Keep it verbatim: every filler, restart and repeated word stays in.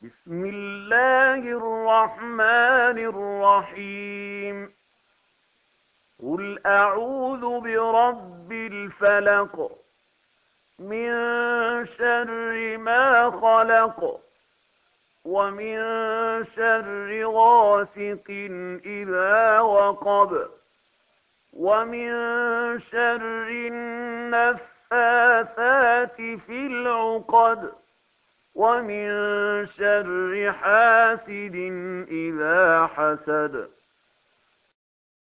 بسم الله الرحمن الرحيم قل أعوذ برب الفلق من شر ما خلق ومن شر غاسق إذا وقب ومن شر النفاثات في العقد ومن شر حاسد إذا حسد